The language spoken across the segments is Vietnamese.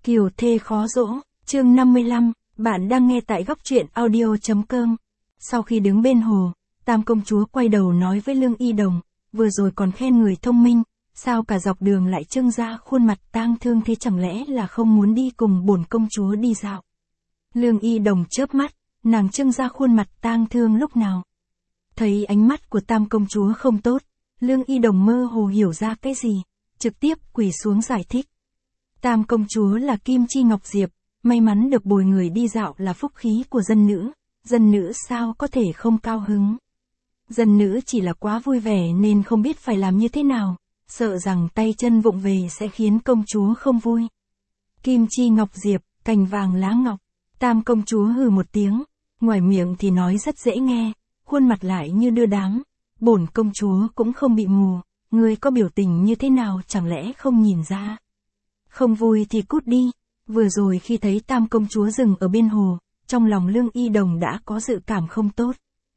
Kiều thê khó dỗ, chương 55, bạn đang nghe tại góc truyện audio.com. Sau khi đứng bên hồ, Tam công chúa quay đầu nói với Lương Y Đồng, vừa rồi còn khen người thông minh, sao cả dọc đường lại trưng ra khuôn mặt tang thương thế, chẳng lẽ là không muốn đi cùng bổn công chúa đi dạo. Lương Y Đồng chớp mắt, nàng trưng ra khuôn mặt tang thương lúc nào. Thấy ánh mắt của Tam công chúa không tốt, Lương Y Đồng mơ hồ hiểu ra cái gì, trực tiếp quỳ xuống giải thích. Tam công chúa là Kim Chi Ngọc Diệp, may mắn được bồi người đi dạo là phúc khí của dân nữ sao có thể không cao hứng. Dân nữ chỉ là quá vui vẻ nên không biết phải làm như thế nào, sợ rằng tay chân vụng về sẽ khiến công chúa không vui. Kim Chi Ngọc Diệp, cành vàng lá ngọc. Tam công chúa hừ một tiếng, ngoài miệng thì nói rất dễ nghe, khuôn mặt lại như đưa đám. Bổn công chúa cũng không bị mù, ngươi có biểu tình như thế nào chẳng lẽ không nhìn ra. Không vui thì cút đi. Vừa rồi khi thấy Tam công chúa dừng ở bên hồ, trong lòng Lương Y Đồng đã có dự cảm không tốt.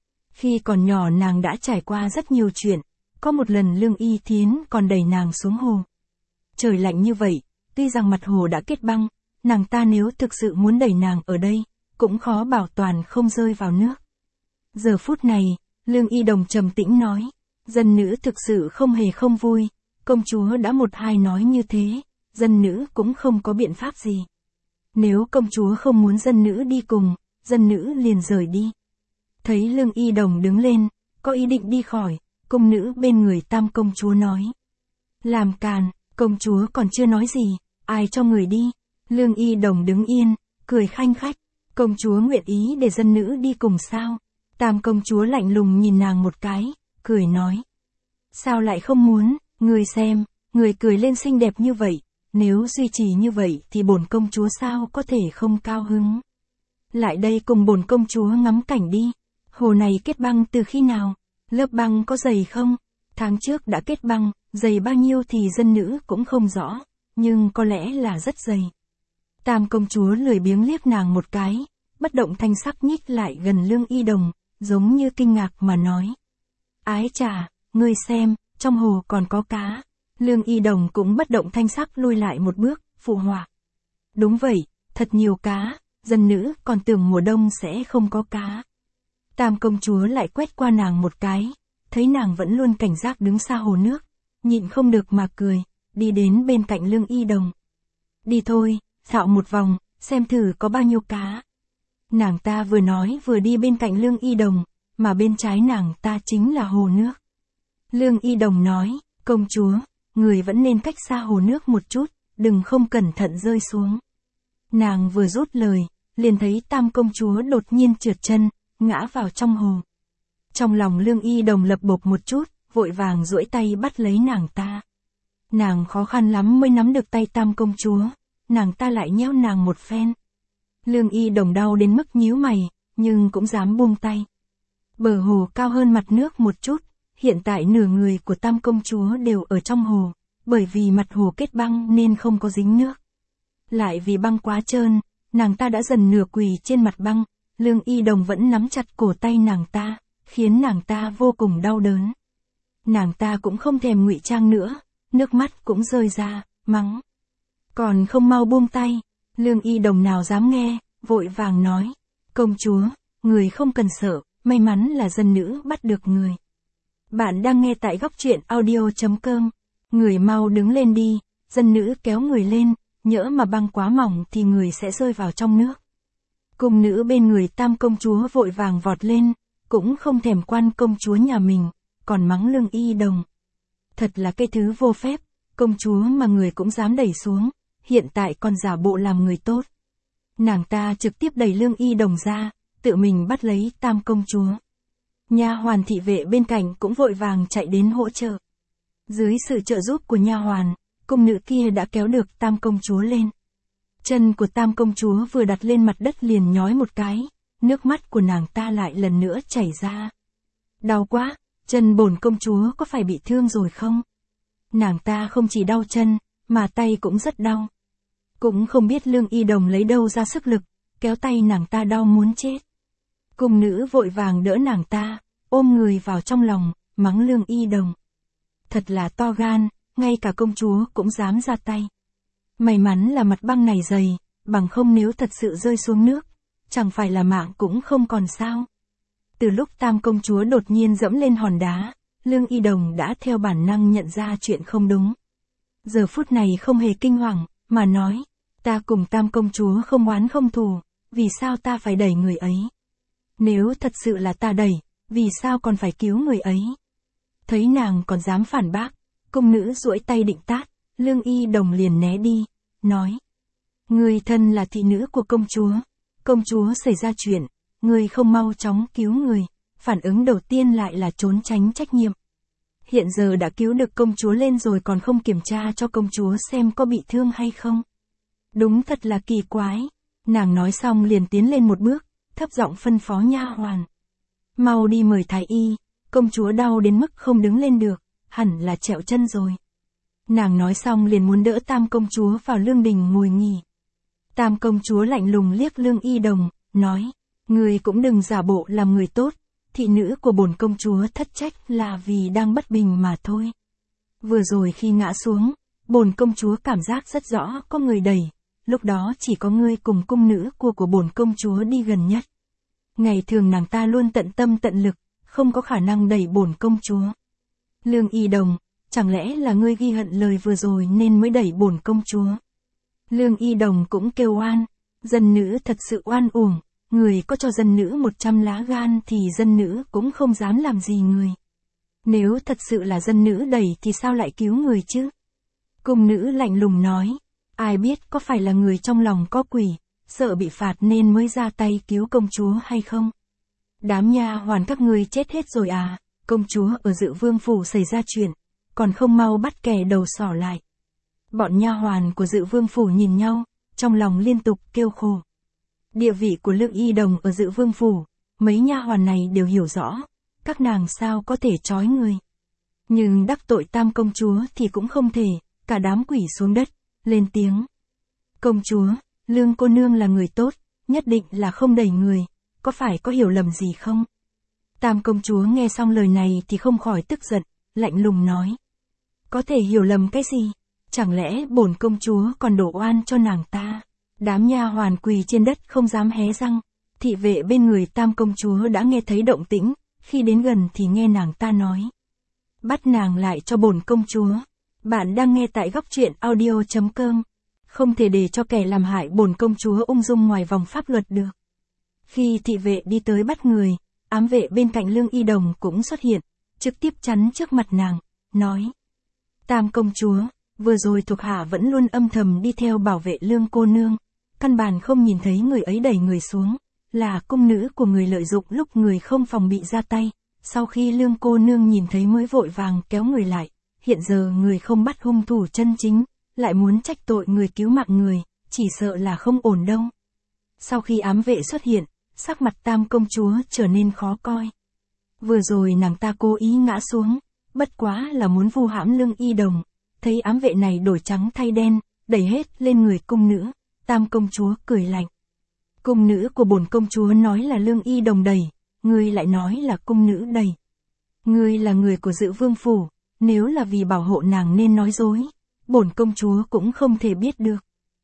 Khi còn nhỏ nàng đã trải qua rất nhiều chuyện, có một lần Lương Y Thiến còn đẩy nàng xuống hồ. Trời lạnh như vậy, tuy rằng mặt hồ đã kết băng, nàng ta nếu thực sự muốn đẩy nàng ở đây, cũng khó bảo toàn không rơi vào nước. Giờ phút này, Lương Y Đồng trầm tĩnh nói, dân nữ thực sự không hề không vui, công chúa đã một hai nói như thế, dân nữ cũng không có biện pháp gì. Nếu công chúa không muốn dân nữ đi cùng, dân nữ liền rời đi. Thấy Lương Y Đồng đứng lên, có ý định đi khỏi, cung nữ bên người Tam công chúa nói. Làm càn, công chúa còn chưa nói gì, ai cho người đi. Lương Y Đồng đứng yên, cười khanh khách, công chúa nguyện ý để dân nữ đi cùng sao? Tam công chúa lạnh lùng nhìn nàng một cái, cười nói. Sao lại không muốn, người xem, người cười lên xinh đẹp như vậy, nếu duy trì như vậy thì bổn công chúa sao có thể không cao hứng. Lại đây cùng bổn công chúa ngắm cảnh đi. Hồ này kết băng từ khi nào? Lớp băng có dày không? Tháng trước đã kết băng, dày bao nhiêu thì dân nữ cũng không rõ, nhưng có lẽ là rất dày. Tam công chúa lười biếng liếc nàng một cái, bất động thanh sắc nhích lại gần Lương Y Đồng, giống như kinh ngạc mà nói. Ái chà, ngươi xem, trong hồ còn có cá. Lương Y Đồng cũng bất động thanh sắc lui lại một bước, phụ họa. Đúng vậy, thật nhiều cá, dân nữ còn tưởng mùa đông sẽ không có cá. Tam công chúa lại quét qua nàng một cái, thấy nàng vẫn luôn cảnh giác đứng xa hồ nước, nhịn không được mà cười, đi đến bên cạnh Lương Y Đồng. Đi thôi, dạo một vòng, xem thử có bao nhiêu cá. Nàng ta vừa nói vừa đi bên cạnh Lương Y Đồng, mà bên trái nàng ta chính là hồ nước. Lương Y Đồng nói, công chúa, người vẫn nên cách xa hồ nước một chút, đừng không cẩn thận rơi xuống. Nàng vừa rút lời, liền thấy Tam công chúa đột nhiên trượt chân, ngã vào trong hồ. Trong lòng Lương Y Đồng lập bộp một chút, vội vàng duỗi tay bắt lấy nàng ta. Nàng khó khăn lắm mới nắm được tay Tam công chúa, nàng ta lại nhéo nàng một phen. Lương Y Đồng đau đến mức nhíu mày, nhưng cũng dám buông tay. Bờ hồ cao hơn mặt nước một chút, hiện tại nửa người của Tam công chúa đều ở trong hồ, bởi vì mặt hồ kết băng nên không có dính nước. Lại vì băng quá trơn, nàng ta đã dần nửa quỳ trên mặt băng, Lương Y Đồng vẫn nắm chặt cổ tay nàng ta, khiến nàng ta vô cùng đau đớn. Nàng ta cũng không thèm ngụy trang nữa, nước mắt cũng rơi ra, mắng. Còn không mau buông tay. Lương Y Đồng nào dám nghe, vội vàng nói. Công chúa, người không cần sợ, may mắn là dân nữ bắt được người. Bạn đang nghe tại góc truyện audio.com. Người mau đứng lên đi, dân nữ kéo người lên, nhỡ mà băng quá mỏng thì người sẽ rơi vào trong nước. Cung nữ bên người Tam công chúa vội vàng vọt lên, cũng không thèm quan công chúa nhà mình, còn mắng Lương Y Đồng. Thật là cái thứ vô phép, công chúa mà người cũng dám đẩy xuống, hiện tại còn giả bộ làm người tốt. Nàng ta trực tiếp đẩy Lương Y Đồng ra, tự mình bắt lấy Tam công chúa. Nha hoàn thị vệ bên cạnh cũng vội vàng chạy đến hỗ trợ. Dưới sự trợ giúp của nha hoàn, cung nữ kia đã kéo được Tam công chúa lên. Chân của Tam công chúa vừa đặt lên mặt đất liền nhói một cái, nước mắt của nàng ta lại lần nữa chảy ra. Đau quá, chân bổn công chúa có phải bị thương rồi không? Nàng ta không chỉ đau chân, mà tay cũng rất đau. Cũng không biết Lương Y Đồng lấy đâu ra sức lực, kéo tay nàng ta đau muốn chết. Cung nữ vội vàng đỡ nàng ta, ôm người vào trong lòng, mắng Lương Y Đồng. Thật là to gan, ngay cả công chúa cũng dám ra tay. May mắn là mặt băng này dày, bằng không nếu thật sự rơi xuống nước, chẳng phải là mạng cũng không còn sao. Từ lúc Tam công chúa đột nhiên dẫm lên hòn đá, Lương Y Đồng đã theo bản năng nhận ra chuyện không đúng. Giờ phút này không hề kinh hoàng, mà nói, ta cùng Tam công chúa không oán không thù, vì sao ta phải đẩy người ấy? Nếu thật sự là ta đẩy, vì sao còn phải cứu người ấy? Thấy nàng còn dám phản bác, cung nữ duỗi tay định tát, Lương Y Đồng liền né đi, nói. Người thân là thị nữ của công chúa xảy ra chuyện, người không mau chóng cứu người, phản ứng đầu tiên lại là trốn tránh trách nhiệm. Hiện giờ đã cứu được công chúa lên rồi còn không kiểm tra cho công chúa xem có bị thương hay không. Đúng thật là kỳ quái. Nàng nói xong liền tiến lên một bước, thấp giọng phân phó nha hoàn. Mau đi mời thái y, công chúa đau đến mức không đứng lên được, hẳn là trẹo chân rồi. Nàng nói xong liền muốn đỡ Tam công chúa vào lương đình ngồi nghỉ. Tam công chúa lạnh lùng liếc Lương Y Đồng, nói, người cũng đừng giả bộ làm người tốt, thị nữ của bổn công chúa thất trách là vì đang bất bình mà thôi. Vừa rồi khi ngã xuống, bổn công chúa cảm giác rất rõ có người đẩy, lúc đó chỉ có ngươi cùng cung nữ của bổn công chúa đi gần nhất. Ngày thường nàng ta luôn tận tâm tận lực, không có khả năng đẩy bổn công chúa. Lương Y Đồng, chẳng lẽ là ngươi ghi hận lời vừa rồi nên mới đẩy bổn công chúa? Lương Y Đồng cũng kêu oan, dân nữ thật sự oan uổng, người có cho dân nữ 100 lá gan thì dân nữ cũng không dám làm gì người. Nếu thật sự là dân nữ đẩy thì sao lại cứu người chứ? Cung nữ lạnh lùng nói, ai biết có phải là người trong lòng có quỷ, sợ bị phạt nên mới ra tay cứu công chúa hay không? Đám nha hoàn các ngươi chết hết rồi à, công chúa ở Dự Vương phủ xảy ra chuyện, còn không mau bắt kẻ đầu sỏ lại. Bọn nha hoàn của Dự Vương phủ nhìn nhau, trong lòng liên tục kêu khổ. Địa vị của Lương Y Đồng ở Dự Vương phủ, mấy nha hoàn này đều hiểu rõ, các nàng sao có thể trói người. Nhưng đắc tội Tam công chúa thì cũng không thể, cả đám quỷ xuống đất, lên tiếng. Công chúa, Lương cô nương là người tốt, nhất định là không đẩy người, có phải có hiểu lầm gì không? Tam công chúa nghe xong lời này thì không khỏi tức giận, lạnh lùng nói. Có thể hiểu lầm cái gì? Chẳng lẽ bổn công chúa còn đổ oan cho nàng ta? Đám nha hoàn quỳ trên đất không dám hé răng, thị vệ bên người Tam công chúa đã nghe thấy động tĩnh, khi đến gần thì nghe nàng ta nói. Bắt nàng lại cho bổn công chúa. Bạn đang nghe tại góc truyện audio.com. Không thể để cho kẻ làm hại bổn công chúa ung dung ngoài vòng pháp luật được. Khi thị vệ đi tới bắt người, ám vệ bên cạnh Lương Y Đồng cũng xuất hiện, trực tiếp chắn trước mặt nàng, nói. Tam công chúa, vừa rồi thuộc hạ vẫn luôn âm thầm đi theo bảo vệ Lương cô nương, căn bản không nhìn thấy người ấy đẩy người xuống, là cung nữ của người lợi dụng lúc người không phòng bị ra tay, sau khi Lương cô nương nhìn thấy mới vội vàng kéo người lại, hiện giờ người không bắt hung thủ chân chính, lại muốn trách tội người cứu mạng người, chỉ sợ là không ổn đâu. Sau khi ám vệ xuất hiện, sắc mặt Tam công chúa trở nên khó coi. Vừa rồi nàng ta cố ý ngã xuống, bất quá là muốn vu hãm Lương Y Đồng, thấy ám vệ này đổi trắng thay đen, đẩy hết lên người cung nữ, Tam công chúa cười lạnh. Cung nữ của bổn công chúa nói là Lương Y Đồng đẩy, ngươi lại nói là cung nữ đẩy. Ngươi là người của Dự Vương phủ, nếu là vì bảo hộ nàng nên nói dối, bổn công chúa cũng không thể biết được.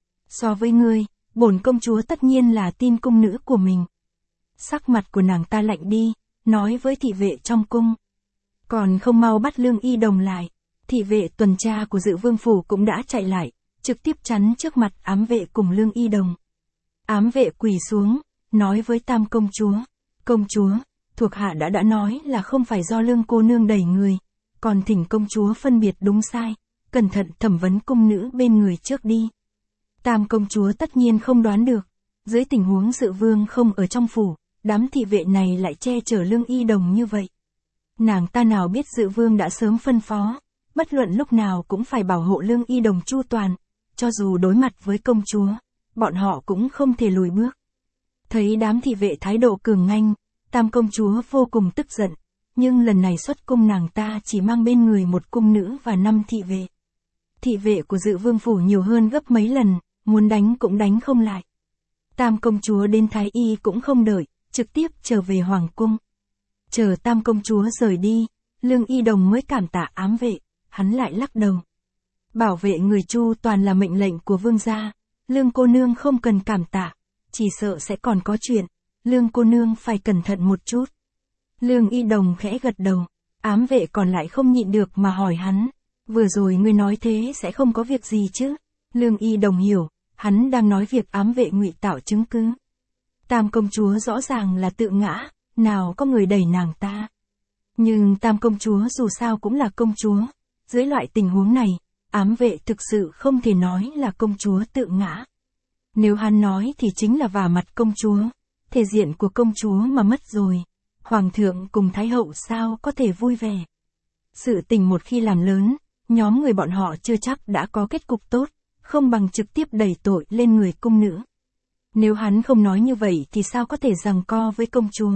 So với ngươi, bổn công chúa tất nhiên là tin cung nữ của mình. Sắc mặt của nàng ta lạnh đi, nói với thị vệ trong cung. Còn không mau bắt Lương Y Đồng lại, thị vệ tuần tra của Dự Vương phủ cũng đã chạy lại, trực tiếp chắn trước mặt ám vệ cùng Lương Y Đồng. Ám vệ quỳ xuống, nói với Tam công chúa, thuộc hạ đã nói là không phải do Lương cô nương đẩy người, còn thỉnh công chúa phân biệt đúng sai, cẩn thận thẩm vấn cung nữ bên người trước đi. Tam công chúa tất nhiên không đoán được, dưới tình huống Dự Vương không ở trong phủ, đám thị vệ này lại che chở Lương Y Đồng như vậy. Nàng ta nào biết Dự Vương đã sớm phân phó, bất luận lúc nào cũng phải bảo hộ Lương Y Đồng chu toàn, cho dù đối mặt với công chúa, bọn họ cũng không thể lùi bước. Thấy đám thị vệ thái độ cường nganh, Tam công chúa vô cùng tức giận, nhưng lần này xuất cung nàng ta chỉ mang bên người một cung nữ và 5 thị vệ. Thị vệ của Dự Vương phủ nhiều hơn gấp mấy lần, muốn đánh cũng đánh không lại. Tam công chúa đến thái y cũng không đợi, trực tiếp trở về hoàng cung. Chờ Tam công chúa rời đi, Lương Y Đồng mới cảm tạ ám vệ, hắn lại lắc đầu. Bảo vệ người Chu toàn là mệnh lệnh của vương gia, Lương cô nương không cần cảm tạ, chỉ sợ sẽ còn có chuyện, Lương cô nương phải cẩn thận một chút. Lương Y Đồng khẽ gật đầu, ám vệ còn lại không nhịn được mà hỏi hắn, vừa rồi ngươi nói thế sẽ không có việc gì chứ? Lương Y Đồng hiểu, hắn đang nói việc ám vệ ngụy tạo chứng cứ. Tam công chúa rõ ràng là tự ngã, nào có người đẩy nàng ta. Nhưng Tam công chúa dù sao cũng là công chúa, dưới loại tình huống này, ám vệ thực sự không thể nói là công chúa tự ngã. Nếu hắn nói thì chính là vả mặt công chúa, thể diện của công chúa mà mất rồi. Hoàng thượng cùng Thái hậu sao có thể vui vẻ. Sự tình một khi làm lớn, nhóm người bọn họ chưa chắc đã có kết cục tốt, không bằng trực tiếp đẩy tội lên người cung nữ. Nếu hắn không nói như vậy thì sao có thể giằng co với công chúa.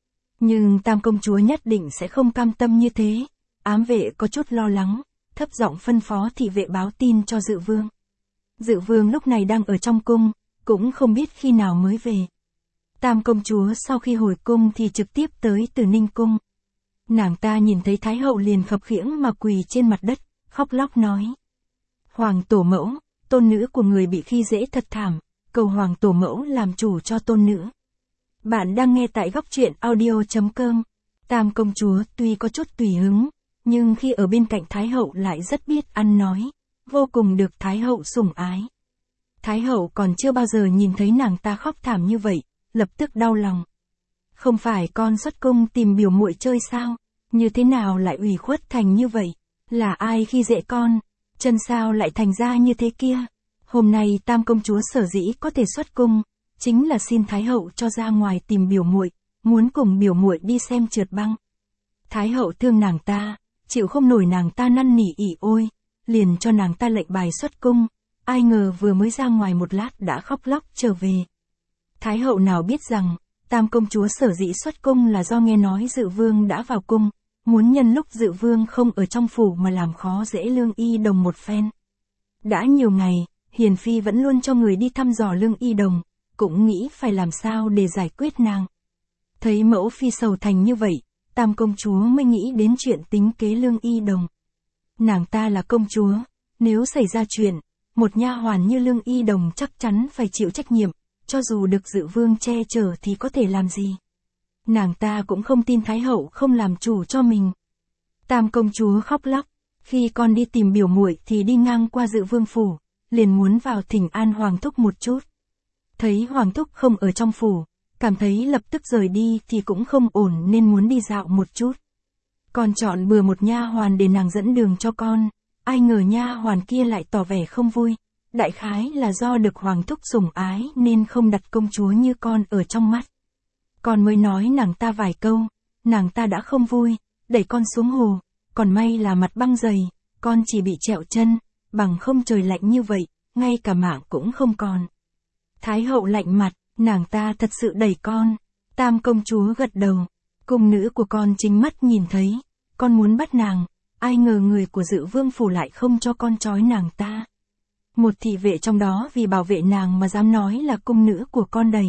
Nhưng Tam công chúa nhất định sẽ không cam tâm như thế. Ám vệ có chút lo lắng, thấp giọng phân phó thị vệ báo tin cho Dự Vương. Dự Vương lúc này đang ở trong cung, cũng không biết khi nào mới về. Tam công chúa sau khi hồi cung thì trực tiếp tới Từ Ninh cung. Nàng ta nhìn thấy Thái hậu liền khập khiễng mà quỳ trên mặt đất, khóc lóc nói. Hoàng tổ mẫu, tôn nữ của người bị khi dễ thật thảm, cầu Hoàng tổ mẫu làm chủ cho tôn nữ. Bạn đang nghe tại góc truyện audio.com. Tam công chúa tuy có chút tùy hứng, nhưng khi ở bên cạnh Thái hậu lại rất biết ăn nói, vô cùng được Thái hậu sủng ái. Thái hậu còn chưa bao giờ nhìn thấy nàng ta khóc thảm như vậy, lập tức đau lòng. Không phải con xuất cung tìm biểu muội chơi sao, như thế nào lại ủy khuất thành như vậy, là ai khi dễ con, chân sao lại thành ra như thế kia. Hôm nay Tam công chúa sở dĩ có thể xuất cung, chính là xin Thái hậu cho ra ngoài tìm biểu muội, muốn cùng biểu muội đi xem trượt băng. Thái hậu thương nàng ta, chịu không nổi nàng ta năn nỉ ỉ ôi, liền cho nàng ta lệnh bài xuất cung, ai ngờ vừa mới ra ngoài một lát đã khóc lóc trở về. Thái hậu nào biết rằng, Tam công chúa sở dĩ xuất cung là do nghe nói Dự Vương đã vào cung, muốn nhân lúc Dự Vương không ở trong phủ mà làm khó dễ Lương Y Đồng một phen. Đã nhiều ngày, Hiền Phi vẫn luôn cho người đi thăm dò Lương Y Đồng, cũng nghĩ phải làm sao để giải quyết nàng. Thấy mẫu phi sầu thành như vậy, Tam công chúa mới nghĩ đến chuyện tính kế Lương Y Đồng. Nàng ta là công chúa, nếu xảy ra chuyện, một nha hoàn như Lương Y Đồng chắc chắn phải chịu trách nhiệm, cho dù được Dự Vương che chở thì có thể làm gì. Nàng ta cũng không tin Thái hậu không làm chủ cho mình. Tam công chúa khóc lóc, khi con đi tìm biểu muội thì đi ngang qua Dự Vương phủ, liền muốn vào thỉnh an Hoàng thúc một chút. Thấy Hoàng thúc không ở trong phủ, cảm thấy lập tức rời đi thì cũng không ổn nên muốn đi dạo một chút. Con chọn bừa một nha hoàn để nàng dẫn đường cho con, ai ngờ nha hoàn kia lại tỏ vẻ không vui. Đại khái là do được Hoàng thúc sủng ái nên không đặt công chúa như con ở trong mắt. Con mới nói nàng ta vài câu, nàng ta đã không vui, đẩy con xuống hồ, còn may là mặt băng dày, con chỉ bị trẹo chân, bằng không trời lạnh như vậy, ngay cả mạng cũng không còn. Thái hậu lạnh mặt, nàng ta thật sự đẩy con. Tam công chúa gật đầu, cung nữ của con chính mắt nhìn thấy, con muốn bắt nàng, ai ngờ người của Dự Vương phủ lại không cho con trói nàng ta. Một thị vệ trong đó vì bảo vệ nàng mà dám nói là cung nữ của con đẩy.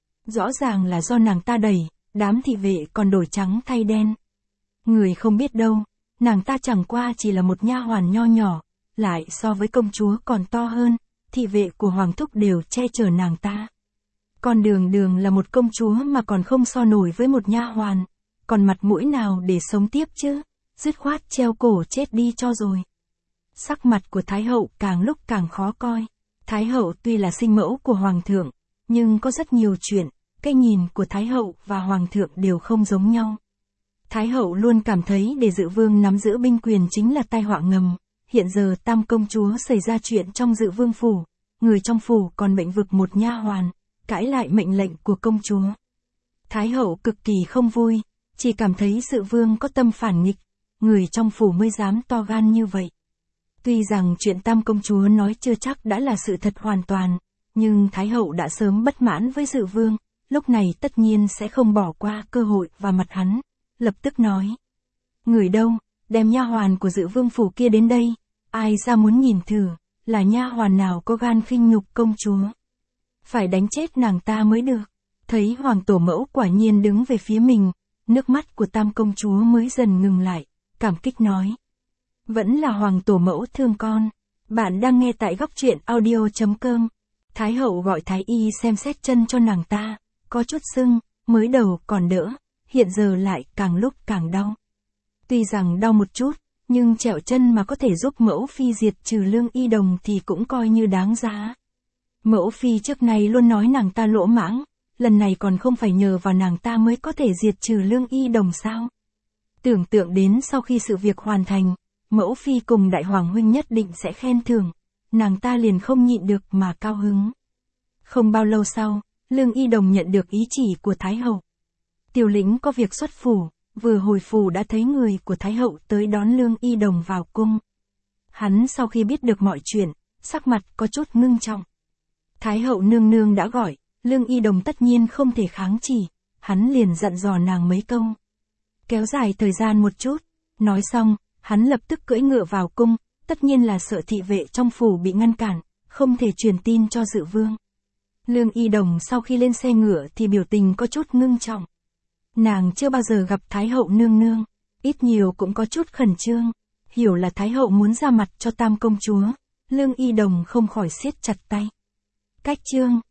Rõ ràng là do nàng ta đẩy, đám thị vệ còn đổi trắng thay đen. Người không biết đâu, nàng ta chẳng qua chỉ là một nha hoàn nho nhỏ, lại so với công chúa còn to hơn, thị vệ của Hoàng thúc đều che chở nàng ta. Con đường đường là một công chúa mà còn không so nổi với một nha hoàn, còn mặt mũi nào để sống tiếp chứ, dứt khoát treo cổ chết đi cho rồi. Sắc mặt của Thái hậu càng lúc càng khó coi. Thái hậu tuy là sinh mẫu của Hoàng thượng, nhưng có rất nhiều chuyện, cái nhìn của Thái hậu và Hoàng thượng đều không giống nhau. Thái hậu luôn cảm thấy để Dự Vương nắm giữ binh quyền chính là tai họa ngầm. Hiện giờ Tam công chúa xảy ra chuyện trong Dự Vương phủ, người trong phủ còn bênh vực một nha hoàn, cãi lại mệnh lệnh của công chúa. Thái hậu cực kỳ không vui, chỉ cảm thấy Dự Vương có tâm phản nghịch, người trong phủ mới dám to gan như vậy. Tuy rằng chuyện Tam công chúa nói chưa chắc đã là sự thật hoàn toàn, nhưng Thái hậu đã sớm bất mãn với Dự Vương, lúc này tất nhiên sẽ không bỏ qua cơ hội vào mặt hắn, lập tức nói. Người đâu, đem nha hoàn của Dự Vương phủ kia đến đây, ai ra muốn nhìn thử, là nha hoàn nào có gan khinh nhục công chúa. Phải đánh chết nàng ta mới được. Thấy Hoàng tổ mẫu quả nhiên đứng về phía mình, nước mắt của Tam công chúa mới dần ngừng lại, cảm kích nói. Vẫn là Hoàng tổ mẫu thương con, Bạn đang nghe tại góc truyện audio.com. Thái hậu gọi thái y xem xét chân cho nàng ta, có chút sưng, mới đầu còn đỡ, hiện giờ lại càng lúc càng đau. Tuy rằng đau một chút, nhưng trẹo chân mà có thể giúp mẫu phi diệt trừ Lương Y Đồng thì cũng coi như đáng giá. Mẫu phi trước này luôn nói nàng ta lỗ mãng, lần này còn không phải nhờ vào nàng ta mới có thể diệt trừ Lương Y Đồng sao? Tưởng tượng đến sau khi sự việc hoàn thành, mẫu phi cùng đại hoàng huynh nhất định sẽ khen thưởng, nàng ta liền không nhịn được mà cao hứng. Không bao lâu sau, Lương Y Đồng nhận được ý chỉ của Thái hậu. Tiểu lĩnh có việc xuất phủ, vừa hồi phủ đã thấy người của Thái hậu tới đón Lương Y Đồng vào cung. Hắn sau khi biết được mọi chuyện, sắc mặt có chút ngưng trọng. Thái hậu nương nương đã gọi, Lương Y Đồng tất nhiên không thể kháng chỉ, hắn liền dặn dò nàng mấy câu. Kéo dài thời gian một chút, nói xong, hắn lập tức cưỡi ngựa vào cung, tất nhiên là sợ thị vệ trong phủ bị ngăn cản, không thể truyền tin cho dự vương. Lương Y Đồng sau khi lên xe ngựa thì biểu tình có chút ngưng trọng. Nàng chưa bao giờ gặp Thái hậu nương nương, ít nhiều cũng có chút khẩn trương, hiểu là Thái hậu muốn ra mặt cho Tam công chúa, Lương Y Đồng không khỏi siết chặt tay. Cách chương